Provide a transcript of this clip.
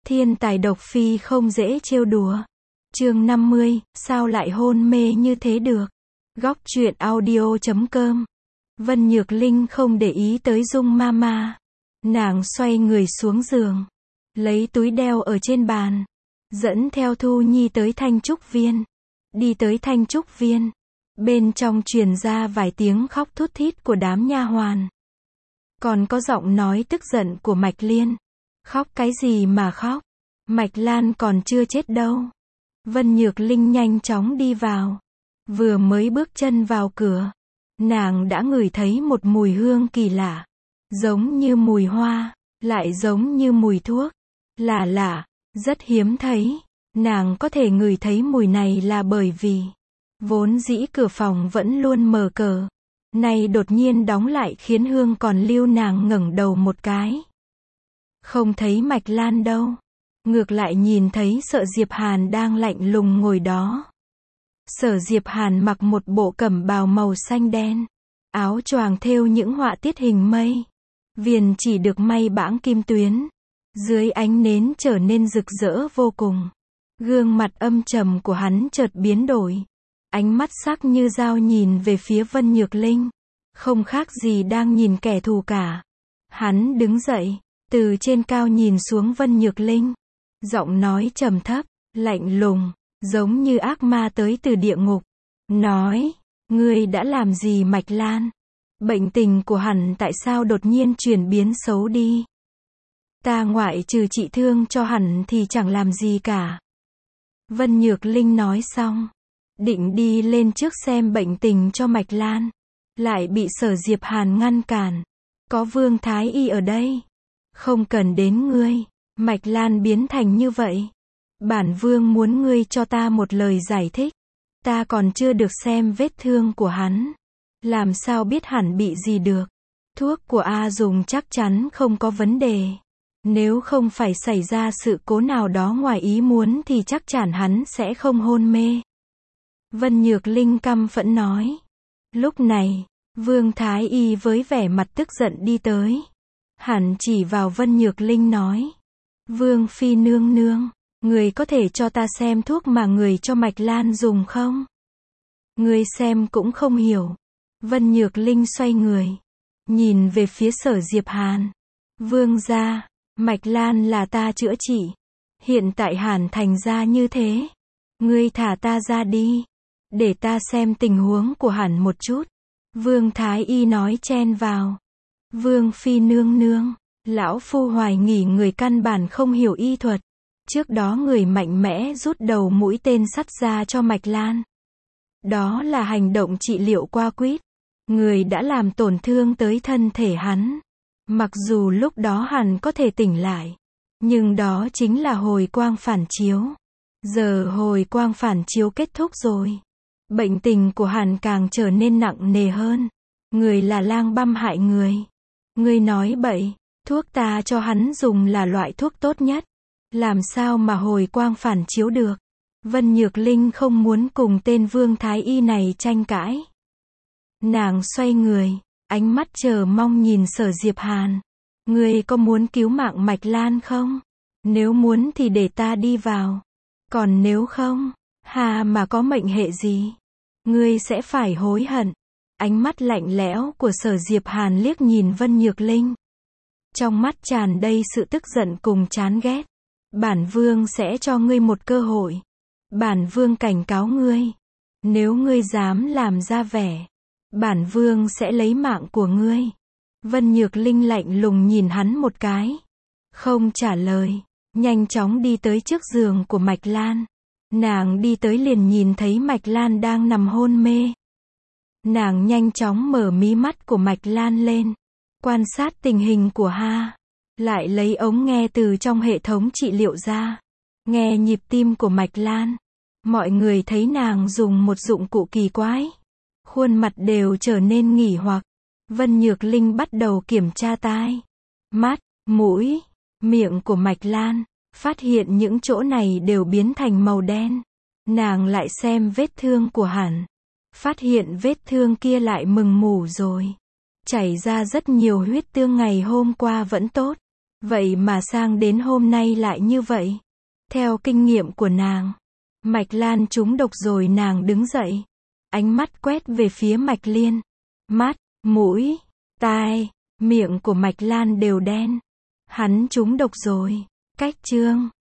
Thiên tài độc phi không dễ trêu đùa. Chương 50, sao lại hôn mê như thế được? Góc truyện audio.com. Vân Nhược Linh không để ý tới Dung Mama. Nàng xoay người xuống giường, lấy túi đeo ở trên bàn, dẫn theo Thu Nhi tới Thanh Trúc Viên. Đi tới Thanh Trúc Viên, bên trong truyền ra vài tiếng khóc thút thít của đám nha hoàn. Còn có giọng nói tức giận của Mạch Liên. Khóc cái gì mà khóc? Mạch Lan còn chưa chết đâu. Vân Nhược Linh nhanh chóng đi vào. Vừa mới bước chân vào cửa, nàng đã ngửi thấy một mùi hương kỳ lạ. Giống như mùi hoa, lại giống như mùi thuốc. Lạ lạ, rất hiếm thấy. Nàng có thể ngửi thấy mùi này là bởi vì vốn dĩ cửa phòng vẫn luôn mở cờ. Nay đột nhiên đóng lại khiến hương còn lưu. Nàng ngẩng đầu một cái, không thấy Mạch Lan đâu. Ngược lại nhìn thấy Sở Diệp Hàn đang lạnh lùng ngồi đó. Sở Diệp Hàn mặc một bộ cẩm bào màu xanh đen, áo choàng thêu những họa tiết hình mây, viền chỉ được may bãng kim tuyến, dưới ánh nến trở nên rực rỡ vô cùng. Gương mặt âm trầm của hắn chợt biến đổi, ánh mắt sắc như dao nhìn về phía Vân Nhược Linh, không khác gì đang nhìn kẻ thù cả. Hắn đứng dậy, từ trên cao nhìn xuống Vân Nhược Linh, giọng nói trầm thấp, lạnh lùng, giống như ác ma tới từ địa ngục. Nói, ngươi đã làm gì Mạch Lan? Bệnh tình của hắn tại sao đột nhiên chuyển biến xấu đi? Ta ngoại trừ trị thương cho hắn thì chẳng làm gì cả. Vân Nhược Linh nói xong, định đi lên trước xem bệnh tình cho Mạch Lan, lại bị Sở Diệp Hàn ngăn cản. Có Vương Thái Y ở đây, không cần đến ngươi. Mạch Lan biến thành như vậy, bản vương muốn ngươi cho ta một lời giải thích. Ta còn chưa được xem vết thương của hắn, làm sao biết hẳn bị gì được. Thuốc của A dùng chắc chắn không có vấn đề. Nếu không phải xảy ra sự cố nào đó ngoài ý muốn thì chắc chắn hắn sẽ không hôn mê. Vân Nhược Linh căm phẫn nói. Lúc này, Vương Thái Y với vẻ mặt tức giận đi tới. Hắn chỉ vào Vân Nhược Linh nói. Vương Phi nương nương, người có thể cho ta xem thuốc mà người cho Mạch Lan dùng không? Người xem cũng không hiểu. Vân Nhược Linh xoay người, nhìn về phía Sở Diệp Hàn. Vương gia, Mạch Lan là ta chữa trị. Hiện tại Hàn thành ra như thế. Ngươi thả ta ra đi, để ta xem tình huống của Hàn một chút. Vương Thái Y nói chen vào. Vương Phi nương nương, lão phu hoài nghi người căn bản không hiểu y thuật. Trước đó người mạnh mẽ rút đầu mũi tên sắt ra cho Mạch Lan. Đó là hành động trị liệu qua quýt. Người đã làm tổn thương tới thân thể hắn. Mặc dù lúc đó hắn có thể tỉnh lại, nhưng đó chính là hồi quang phản chiếu. Giờ hồi quang phản chiếu kết thúc rồi, bệnh tình của hắn càng trở nên nặng nề hơn. Người là lang băm hại người. Ngươi nói bậy, thuốc ta cho hắn dùng là loại thuốc tốt nhất. Làm sao mà hồi quang phản chiếu được? Vân Nhược Linh không muốn cùng tên Vương Thái Y này tranh cãi. Nàng xoay người, ánh mắt chờ mong nhìn Sở Diệp Hàn. Ngươi có muốn cứu mạng Mạch Lan không? Nếu muốn thì để ta đi vào. Còn nếu không, hà mà có mệnh hệ gì, ngươi sẽ phải hối hận. Ánh mắt lạnh lẽo của Sở Diệp Hàn liếc nhìn Vân Nhược Linh. Trong mắt tràn đầy sự tức giận cùng chán ghét. Bản vương sẽ cho ngươi một cơ hội. Bản vương cảnh cáo ngươi. Nếu ngươi dám làm ra vẻ, bản vương sẽ lấy mạng của ngươi. Vân Nhược Linh lạnh lùng nhìn hắn một cái, không trả lời, nhanh chóng đi tới trước giường của Mạch Lan. Nàng đi tới liền nhìn thấy Mạch Lan đang nằm hôn mê. Nàng nhanh chóng mở mí mắt của Mạch Lan lên, quan sát tình hình của lại lấy ống nghe từ trong hệ thống trị liệu ra, nghe nhịp tim của Mạch Lan. Mọi người thấy nàng dùng một dụng cụ kỳ quái, khuôn mặt đều trở nên nghỉ hoặc. Vân Nhược Linh bắt đầu kiểm tra tai, mắt, mũi, miệng của Mạch Lan, phát hiện những chỗ này đều biến thành màu đen. Nàng lại xem vết thương của hắn, phát hiện vết thương kia lại mừng mủ rồi, chảy ra rất nhiều huyết tương, ngày hôm qua vẫn tốt. Vậy mà sang đến hôm nay lại như vậy. Theo kinh nghiệm của nàng, Mạch Lan trúng độc rồi nàng đứng dậy. Ánh mắt quét về phía Mạch Liên. Mắt, mũi, tai, miệng của Mạch Lan đều đen. Hắn trúng độc rồi. Cách chương